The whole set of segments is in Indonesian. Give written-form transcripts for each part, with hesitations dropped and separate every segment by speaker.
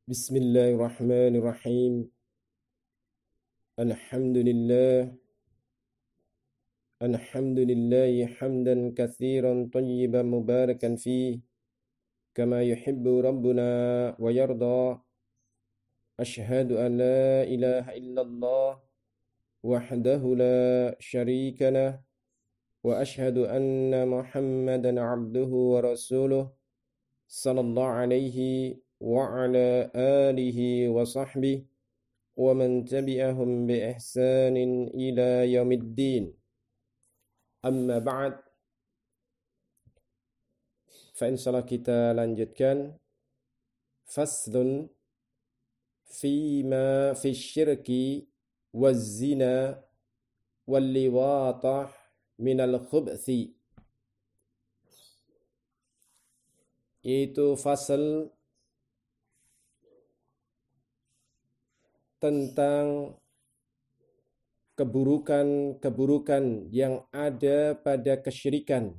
Speaker 1: Bismillahirrahmanirrahim. Alhamdulillah. Alhamdulillahi hamdan katsiran tayyiban mubarakan fi kama yuhibbu rabbuna wa yarda. Ashhadu an la ilaha illallah wahdahu la syarika lah wa ashhadu anna Muhammadan abduhu wa rasuluh sallallahu alaihi wa ala alihi wa sahbihi wa man tabi'ahum bi ihsanin ila yaumiddin. Amma ba'd. Fa insyaallah kita lanjutkan faslun fima fi syirki waz zina wal liwatah minal khubthi. Yaitu fasal tentang keburukan-keburukan yang ada pada kesyirikan,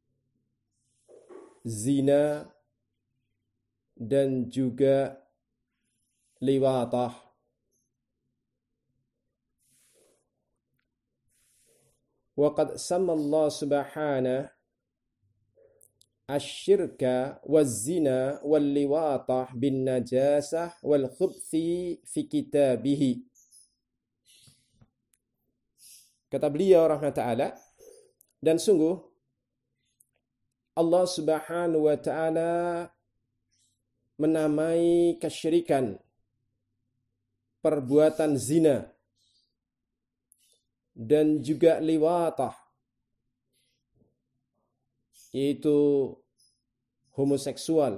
Speaker 1: zina, dan juga liwatah. Wa qad sama Allah subhanahu asyirka waz-zina wal-liwatah bin najasah wal khubthi fi kitabihi. Kata beliau rahmat ta'ala, dan sungguh Allah subhanahu wa ta'ala menamai kesyirikan, perbuatan zina, dan juga liwatah, yaitu homoseksual.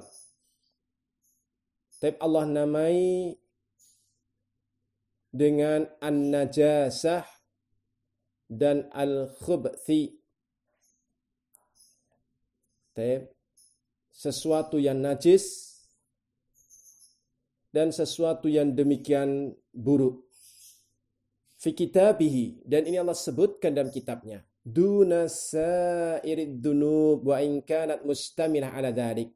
Speaker 1: Tapi Allah namai dengan an-najasah dan al-khubthi. Sesuatu yang najis dan sesuatu yang demikian buruk. Fi kitabihi, dan ini Allah sebutkan dalam kitabnya. Duna sa'irid dunub wa in kanat mustamilah ala dhalik.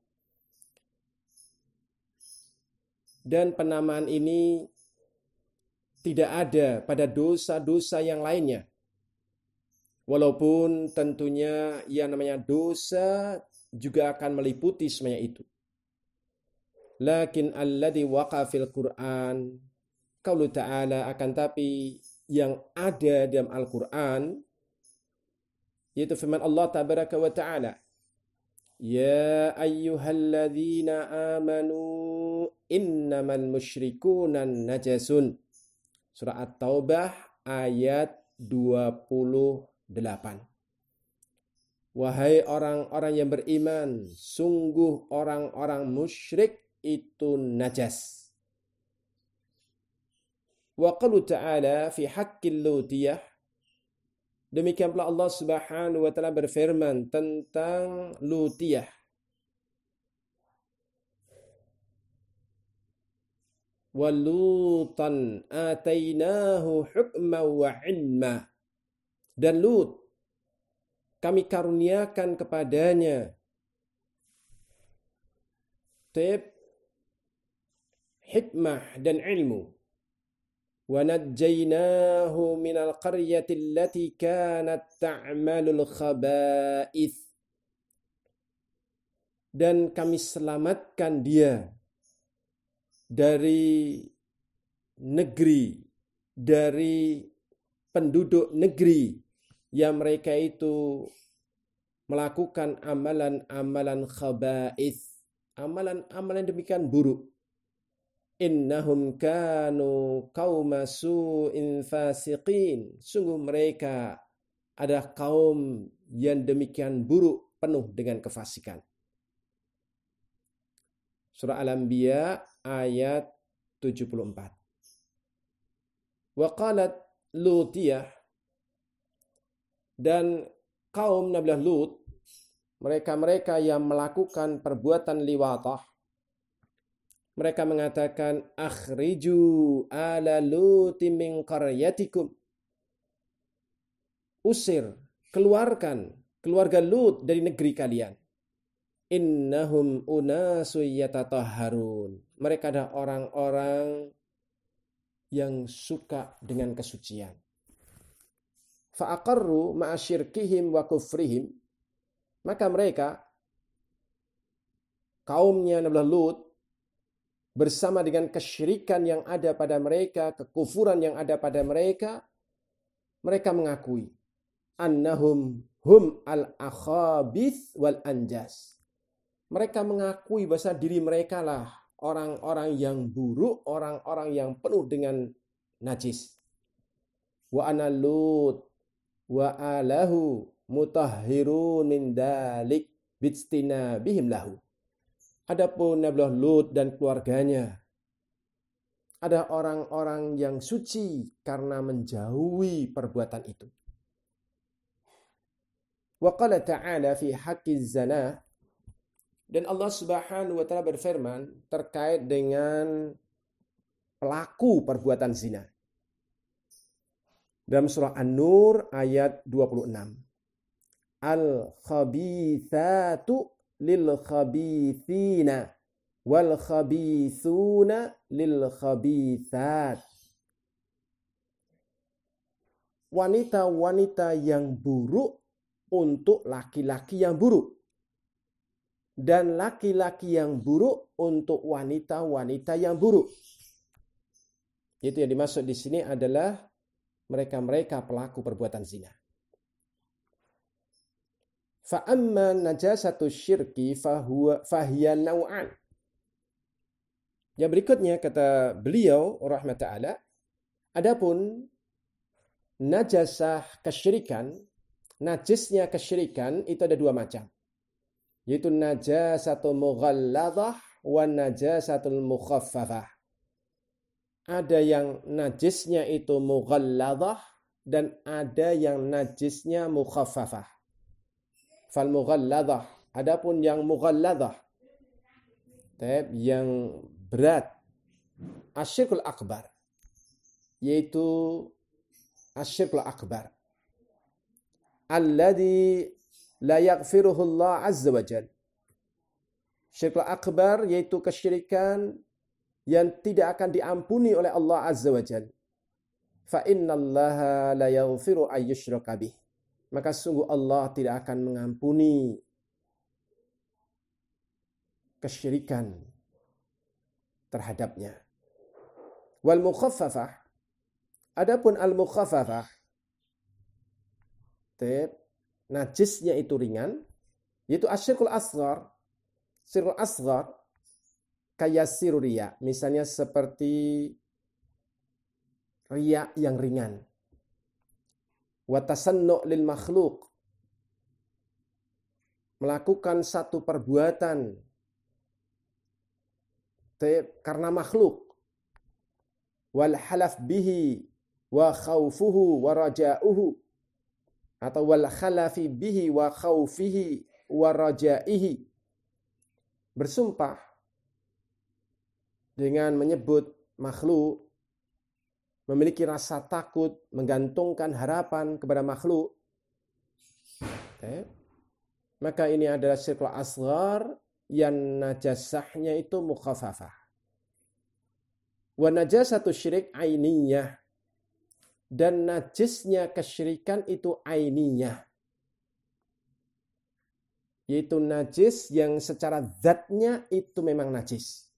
Speaker 1: Dan penamaan ini tidak ada pada dosa-dosa yang lainnya. Walaupun tentunya yang namanya dosa juga akan meliputi semuanya itu. Lakin alladhi waqa fil Qur'an, qaulu ta'ala, akan tapi yang ada dalam Al-Quran, yaitu firman Allah tabaraka wa ta'ala, ya ayyuhalladzina amanu innamal musyrikuna najasun. Surah At-Taubah ayat 28. Wahai orang-orang yang beriman, sungguh orang-orang musyrik itu najas. Wa qalu ta'ala fi haqqil lutiyah, demikian pula Allah subhanahu wa ta'ala berfirman tentang lutiyah. Walutan atainahu hukma wa ilma. Dan Lut kami karuniakan kepadanya hikmah dan ilmu. Wa najjaynahu minal qaryati allati kanat ta'malul khaba'ith. Dan kami selamatkan dia dari negeri, dari penduduk negeri yang mereka itu melakukan amalan-amalan khaba'ith, amalan-amalan demikian buruk. Innahum kanu qauma su'in fasiqin. Sungguh mereka adalah kaum yang demikian buruk, penuh dengan kefasikan. Surah Al-Anbiya ayat 74. Wa qalat Lutiyah, dan kaum Nabi Lut, mereka-mereka yang melakukan perbuatan liwatah, mereka mengatakan, akhriju ala Luti min qaryatikum. Usir, keluarkan keluarga Lut dari negeri kalian. innahum unasu yatatahharun. Mereka adalah orang-orang yang suka dengan kesucian. Fa'aqarru ma'asyirkihim wa kufrihim. Maka mereka, kaumnya Nabi Lut, bersama dengan kesyirikan yang ada pada mereka, kekufuran yang ada pada mereka, mereka mengakui annahum hum al-akhabith wal anjas. Mereka mengakui bahasa diri mereka lah orang-orang yang buruk, orang-orang yang penuh dengan najis. Wa ana Lut wa alahu mutahhirun min dalik bijtinabihim lahu. Adapun Nabi Lut dan keluarganya ada orang-orang yang suci karena menjauhi perbuatan itu. Wa qala ta'ala fi haqqiz zina, dan Allah Subhanahu wa taala berfirman terkait dengan pelaku perbuatan zina. Dalam surah An-Nur ayat 26. Al-khabithatu lil-khabithina wal-khabithuna lil-khabithat. Wanita-wanita yang buruk untuk laki-laki yang buruk. Dan laki-laki yang buruk untuk wanita-wanita yang buruk. Itu yang dimaksud di sini adalah mereka-mereka pelaku perbuatan zina. Fa amma najasatu syirki fahiya naw'an. Yang berikutnya kata beliau rahmatullah, adapun najasah kesyirikan, najisnya kesyirikan itu ada dua macam. Yaitu najasatul mughalladhah wa najasatul mukhaffafah. Ada yang najisnya itu mughalladhah dan ada yang najisnya mukhaffafah. Fal mughalladhah, adapun yang mughalladhah, yang berat, asyirkul akbar, yaitu asyirkul akbar alladhi la yaghfiruhu Allah azza wa jalla. Syirkul akbar yaitu kesyirikan yang tidak akan diampuni oleh Allah azza wa jalla. Fa innallaha la yaghfiru ay yushraka bih. Maka sungguh Allah tidak akan mengampuni kesyirikan terhadapnya. Wal mukhaffafah, adapun al mukhaffafah, najisnya itu ringan, yaitu asyirkul asghar. Syirkul asghar kayasir riya, misalnya seperti riya yang ringan. Wa tasannu' lil makhluk, melakukan satu perbuatan karena makhluk. Wal halaf bihi wa khaufuhu wa raja'uhu, atau wal khalafi bihi wa khaufihi wa raja'ihi, bersumpah dengan menyebut makhluk, memiliki rasa takut, menggantungkan harapan kepada makhluk. Maka ini adalah syirkul asghar yang najasahnya itu mukhaffafah. Wa najasatu syirik ainiyah, dan najisnya kesyirikan itu ainiyah, yaitu najis yang secara zatnya itu memang najis.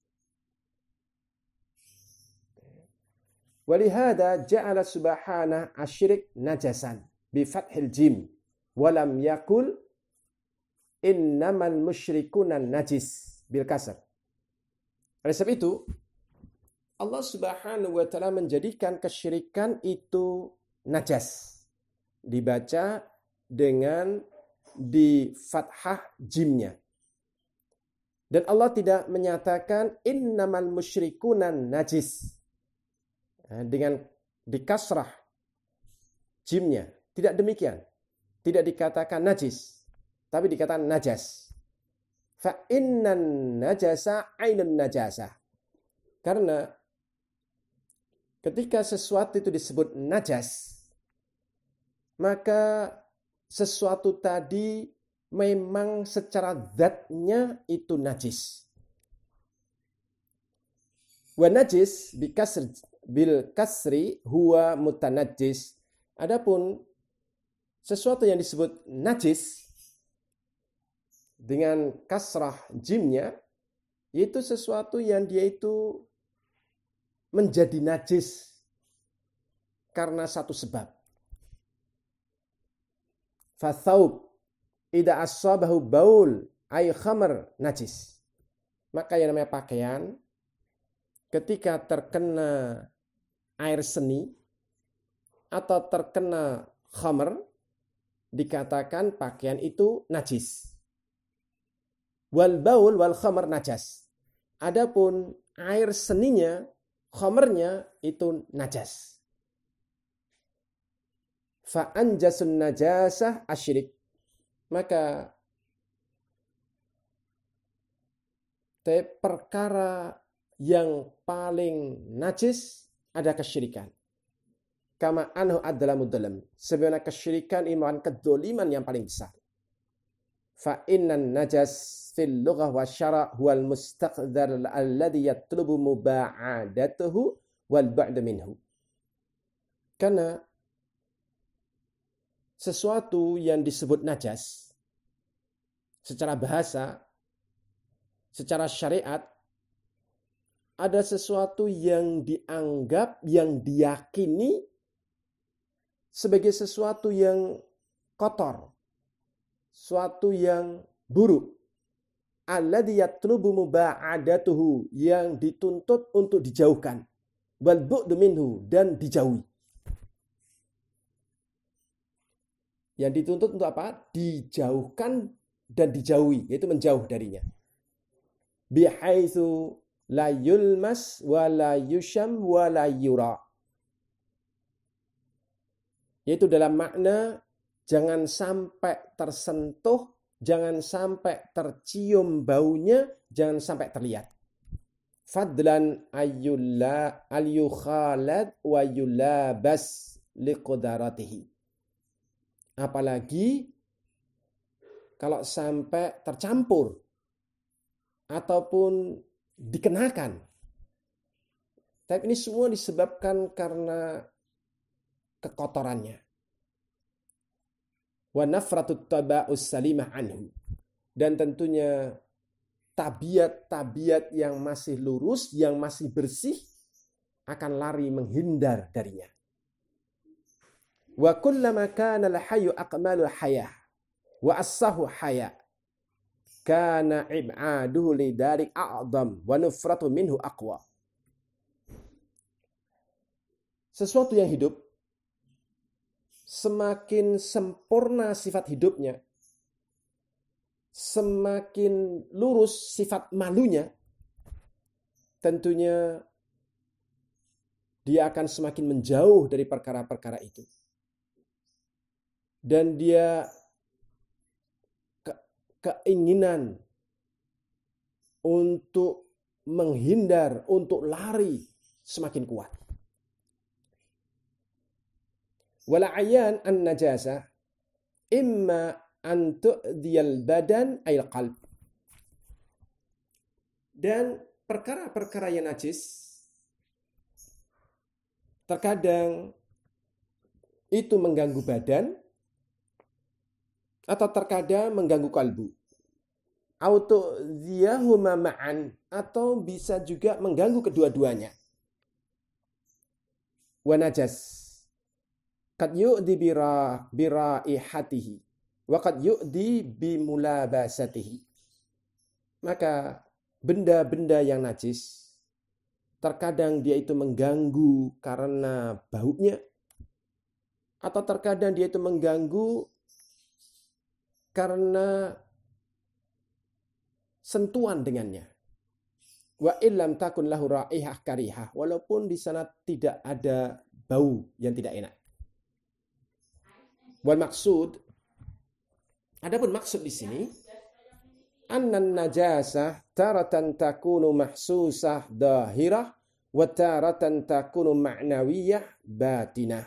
Speaker 1: Walihada ja'ala subhanahu asyirik najasan bi fathil jim walam yakul innamal musyrikuna najis bil kasr. Oleh sebab itu Allah Subhanahu wa taala menjadikan kesyirikan itu najas. Dibaca dengan di fathah jimnya. Dan Allah tidak menyatakan innamal musyrikuna najis dengan di kasrah jimnya. Tidak demikian. Tidak dikatakan najis, tapi dikatakan najas. Fa innan najasa ainun najasa. Karena ketika sesuatu itu disebut najas, maka sesuatu tadi memang secara zatnya itu najis. Wa najis bil kasri huwa mutanajjis. Adapun sesuatu yang disebut najis dengan kasrah jimnya, yaitu sesuatu yang dia itu menjadi najis karena satu sebab. Fathaub idza asabahu baul ay khamar najis. Maka yang namanya pakaian ketika terkena air seni atau terkena khamar, dikatakan pakaian itu najis. Wal baul wal khamar najas. Adapun air seninya, khamarnya itu najas. Fa anjasun najasah asyrik. Maka perkara yang paling najis ada kesyirikan. Kama anhu adalah mudzalam. Sebenarnya kesyirikan iman kedoliman yang paling besar. Fa innan najas fil lughah wa syara' huwal mustaqdar alladhi yatlubu muba'adatuhu wal ba'd minhu. Karena sesuatu yang disebut najas secara bahasa, secara syariat, ada sesuatu yang dianggap, yang diyakini sebagai sesuatu yang kotor, suatu yang buruk. Alladzi yatlubu muba'adatuhu, yang dituntut untuk dijauhkan. Wal bu'du minhu, dan dijauhi. Yang dituntut untuk apa? Dijauhkan dan dijauhi, yaitu menjauh darinya. Bihaitsu la yulmas wa la yusham wa la yura. Yaitu dalam makna jangan sampai tersentuh, jangan sampai tercium baunya, jangan sampai terlihat. Fadlan ayyulla al-yukhalad wa yulabas liqadaratihi. Apalagi kalau sampai tercampur ataupun dikenakan. Tapi ini semua disebabkan karena kekotorannya. Wa nafratut taba'us salimah anhu. Dan tentunya tabiat-tabiat yang masih lurus, yang masih bersih akan lari menghindar darinya. Wa kullama kana al-hayyu aqmalul hayah wa assahu haya kana ib'aduhu lidalik a'dam wa nufratu minhu aqwa. Sesuatu yang hidup, semakin sempurna sifat hidupnya, semakin lurus sifat malunya, tentunya dia akan semakin menjauh dari perkara-perkara itu. Dan dia keinginan untuk menghindar, untuk lari semakin kuat. Wala ayan an najasah imma an tu'diyal badan ayil qalb. Dan perkara-perkara yang najis terkadang itu mengganggu badan atau terkadang mengganggu kalbu. Auto ziyahuma ma'an, atau bisa juga mengganggu kedua-duanya. Wa najas qad yu'di biraihatihi wa qad yu'di bimulabasatihi. Maka benda-benda yang najis terkadang dia itu mengganggu karena baunya, atau terkadang dia itu mengganggu karena sentuhan dengannya. Wa illam takun lahu raihah karihah, walaupun di sana tidak ada bau yang tidak enak. Wal maksud, adapun maksud di sini, annan najasah taratan takunu mahsusah dahirah wa taratan takunu ma'nawiyah batinah.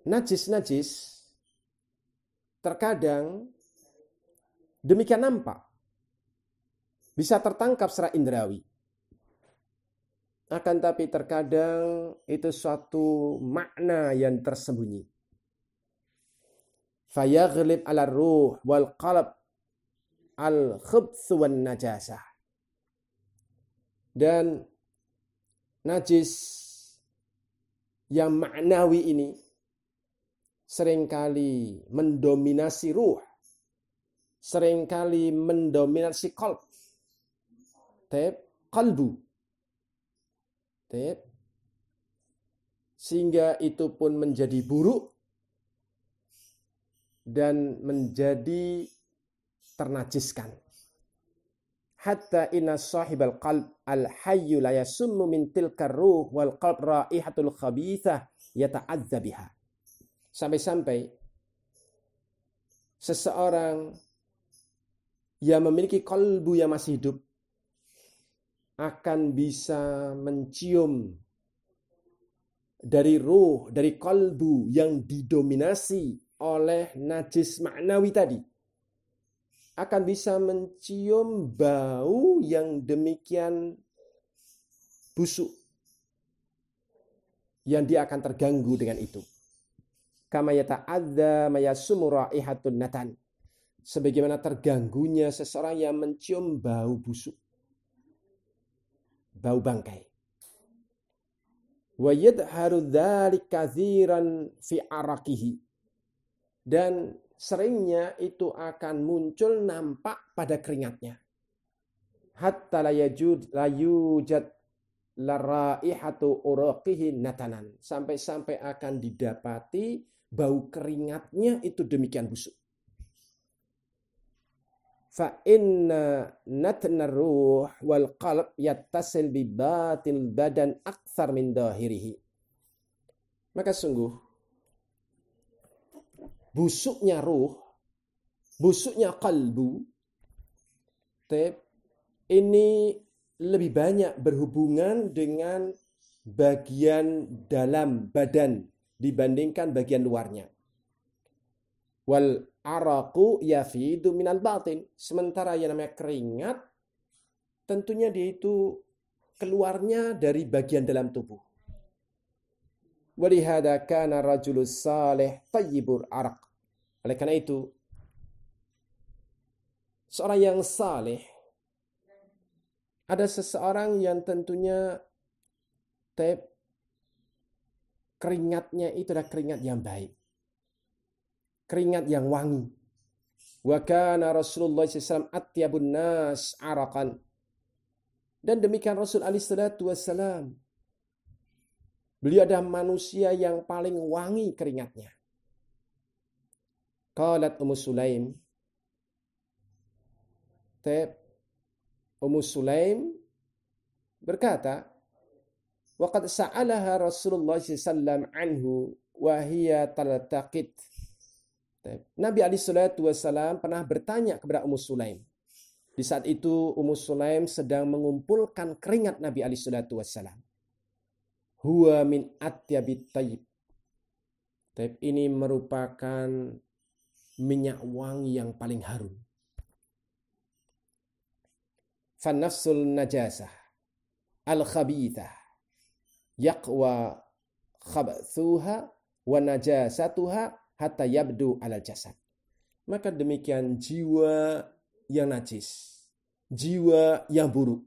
Speaker 1: najis-najis terkadang demikian nampak, bisa tertangkap secara indrawi. Akan tapi terkadang itu suatu makna yang tersembunyi. Fayaghlib ala ruh wal qalb al-khubth wan najasah. Dan najis yang maknawi ini seringkali mendominasi ruh, seringkali mendominasi qalbu. Sehingga itu pun menjadi buruk dan menjadi ternajiskan. Hatta inna sahibal qalb al-hayyu la yasummu min tilka ruh wal qalb raihatul khabithah yata'adza biha. Sampai-sampai seseorang yang memiliki kalbu yang masih hidup akan bisa mencium dari ruh, dari kalbu yang didominasi oleh najis maknawi tadi. Akan bisa mencium bau yang demikian busuk. Yang dia akan terganggu dengan itu. Kama yata'adza ma yasummu raihatun natan. Sebagaimana terganggunya seseorang yang mencium bau busuk. Bau bangkai. Wa yadharu dzalika katsiran fi araqihi. Dan seringnya itu akan muncul nampak pada keringatnya. Hatta la yujad la raihatu uraqihi natanan. Sampai-sampai akan didapati bau keringatnya itu demikian busuk. Fa inna natna ruh wal qalb yattasil bi batil badan aktsar min dahirihi. Maka sungguh busuknya ruh, busuknya kalbu, ini lebih banyak berhubungan dengan bagian dalam badan dibandingkan bagian luarnya. Wal araqu yafidu minal batin. Sementara yang namanya keringat, tentunya dia itu keluarnya dari bagian dalam tubuh. Walihada kana rajulus salih tayyibur araq. Oleh karena itu, seorang yang saleh, ada seseorang yang tentunya keringatnya itu adalah keringat yang baik. Keringat yang wangi. Wa kana Rasulullah SAW atyabun nas araqan. Dan demikian Rasul alaihi salatu wassalam. Beliau adalah manusia yang paling wangi keringatnya. Qalat Ummu Sulaim. Ummu Sulaim berkata, waqad sa'alaha Rasulullah SAW anhu wa hiya taltaqit. Nabi alaihi salatu wassalam pernah bertanya kepada Ummu Sulaim. Di saat itu Ummu Sulaim sedang mengumpulkan keringat Nabi alaihi salatu wassalam. Huwa min atyabit tayyib. Ini merupakan minyak wangi yang paling harum. Fanafsul najasah al-khabithah yaqwa khabathuha wa najasatuha hatta yabdu alal jasad. Maka demikian jiwa yang najis, jiwa yang buruk.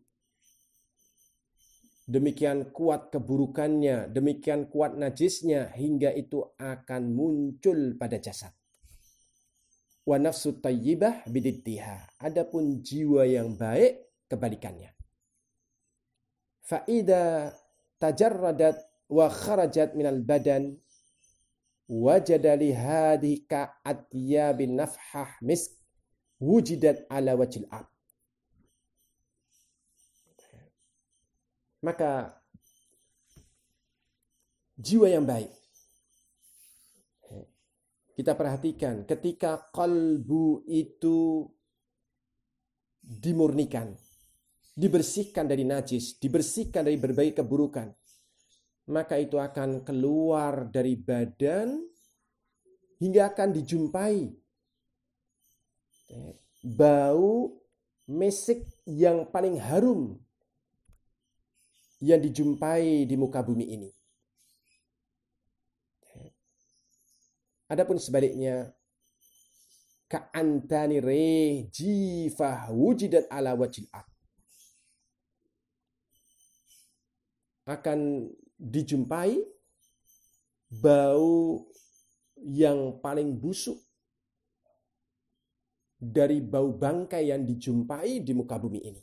Speaker 1: Demikian kuat keburukannya, demikian kuat najisnya hingga itu akan muncul pada jasad. Wa nafsu tayyibah bididdiha. Adapun jiwa yang baik kebalikannya. Fa idza tajarradat wa kharajat minal badan wajada li hadhihi ka atyabin nafhah misk wujidat ala wajhil ard. Maka jiwa yang baik, kita perhatikan ketika kalbu itu dimurnikan, dibersihkan dari najis, dibersihkan dari berbagai keburukan, maka itu akan keluar dari badan hingga akan dijumpai bau mesik yang paling harum yang dijumpai di muka bumi ini. Adapun sebaliknya, ka'antani rih jifah wujidat ala wajil ard, akan dijumpai bau yang paling busuk dari bau bangkai yang dijumpai di muka bumi ini.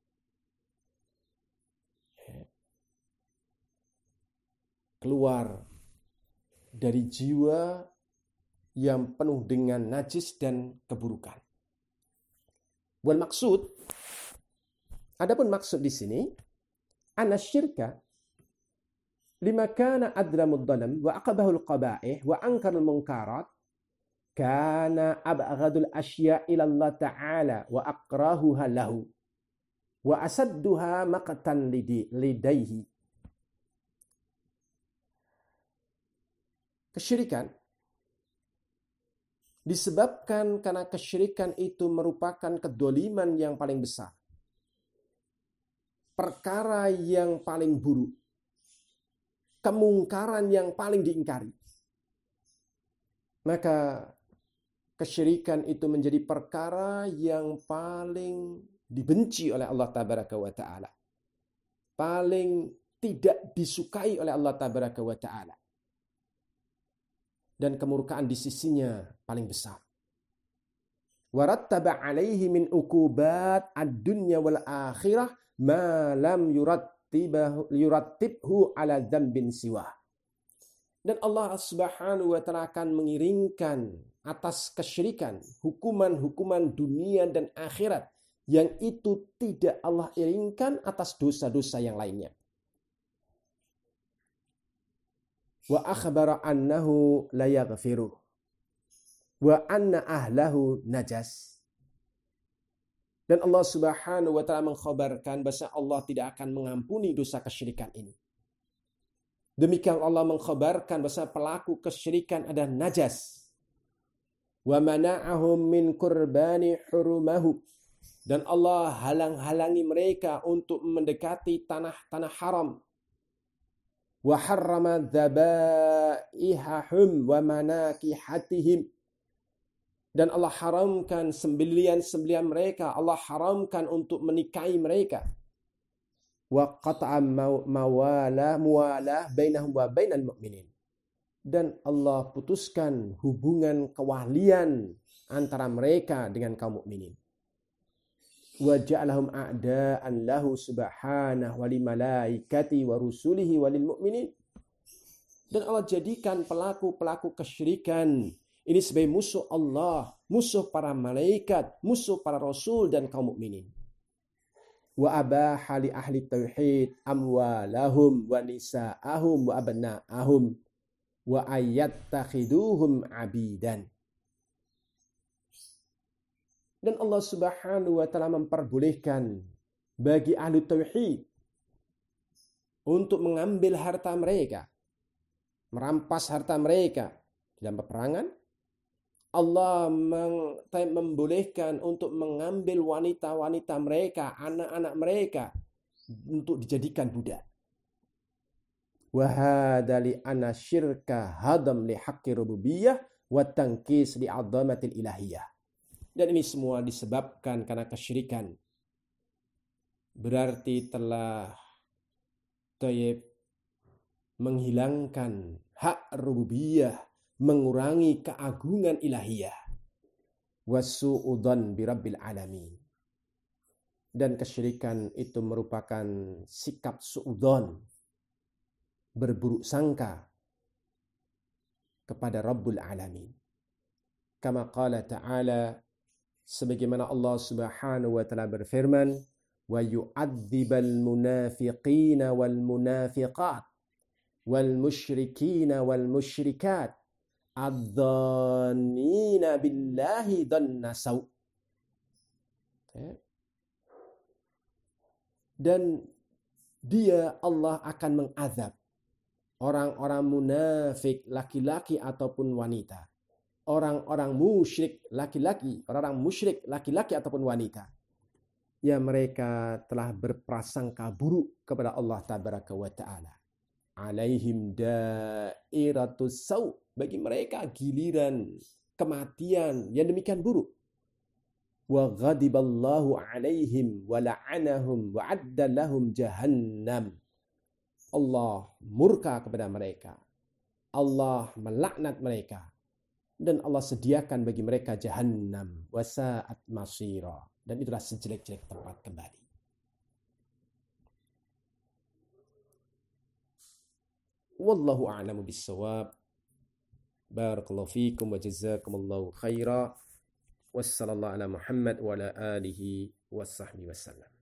Speaker 1: Keluar dari jiwa yang penuh dengan najis dan keburukan. Wal maksud, adapun maksud di sini, anna syirka lima kana adlamud dalam wa aqbahul qaba'ih wa ankarul munkarat kana abghadul asya ila Allah ta'ala wa akrahuha lahu wa asadduha maqtan lidaihi. Kesyirikan disebabkan karena kesyirikan itu merupakan kedoliman yang paling besar, perkara yang paling buruk, kemungkaran yang paling diingkari. Maka kesyirikan itu menjadi perkara yang paling dibenci oleh Allah Tabaraka wa Ta'ala, paling tidak disukai oleh Allah Tabaraka wa Ta'ala, dan kemurkaan di sisinya paling besar. Warattaba alaihi min uqubat ad-dunya wal akhirah ma lam yurattibhu ala dzambin siwa. Dan Allah Subhanahu wa Ta'ala akan mengiringkan atas kesyirikan hukuman-hukuman dunia dan akhirat yang itu tidak Allah iringkan atas dosa-dosa yang lainnya. Wa akhbara annahu la yaghfiru wa anna ahlahu najas. Dan Allah Subhanahu wa Ta'ala mengkhabarkan bahwa Allah tidak akan mengampuni dosa kesyirikan ini. Demikian Allah mengkhabarkan bahwa pelaku kesyirikan adalah najas. Wa mana'ahum min qurbani hurumahu. Dan Allah halang-halangi mereka untuk mendekati tanah-tanah haram. Wa harrama dzabaihahum wa manakihatihim. Dan Allah haramkan sembelian-sembelian mereka. Allah haramkan untuk menikahi mereka. Wa qata'a muwalah bainahum wa bainal mu'minin. Dan Allah putuskan hubungan kewalian antara mereka dengan kaum mukminin. Wa ja'alahum a'da'an lahu subhanahu wa li malaikati wa rusulihi wa lil mu'minin. Dan Allah jadikan pelaku-pelaku kesyirikan ini sebagai musuh Allah, musuh para malaikat, musuh para rasul dan kaum mukminin. Wa abaha li ahli tauhid amwalahum wa nisa'ahum wa abna'ahum wa ayattakhiduhum abidan. Dan Allah Subhanahu wa Ta'ala memperbolehkan bagi ahli tauhid untuk mengambil harta mereka, merampas harta mereka dalam peperangan. Allah membolehkan untuk mengambil wanita-wanita mereka, anak-anak mereka untuk dijadikan budak. Wa hadza li anna syirka hadam li haqqi rububiyyah wa tankis li 'azamatil ilahiyah. Dan ini semua disebabkan karena kesyirikan. Berarti telah menghilangkan hak rububiyah, mengurangi keagungan ilahiyah. Wasu'udzan birabbil alamin. Dan kesyirikan itu merupakan sikap su'udzon, berburuk sangka kepada Rabbul Alamin. Kama qala ta'ala, sebagaimana Allah Subhanahu wa Ta'ala berfirman, wa yu'adzibal munafiqina wal munafiqat wal musyrikina wal musyrikat adzannina billahi dhanna saw. Dan dia, Allah, akan mengazab orang-orang munafik laki-laki ataupun wanita orang-orang musyrik laki-laki, orang-orang musyrik laki-laki ataupun wanita, ya mereka telah berprasangka buruk kepada Allah Tabaraka wa Ta'ala. Alaihim dairatus sau, bagi mereka giliran kematian yang demikian buruk. Wa ghadiballahu alaihim wa la'anahum wa adda lahum jahannam. Allah murka kepada mereka. Allah melaknat mereka. Dan Allah sediakan bagi mereka jahannam. Wa sa'at masira. Dan itulah sejelek-jelek tempat kembali. Wallahu a'lamu bis-shawab. Barakallahu fikum wa jazakumullahu khaira. Wassallallahu ala Muhammad wa ala alihi wa sahbihi wasallam.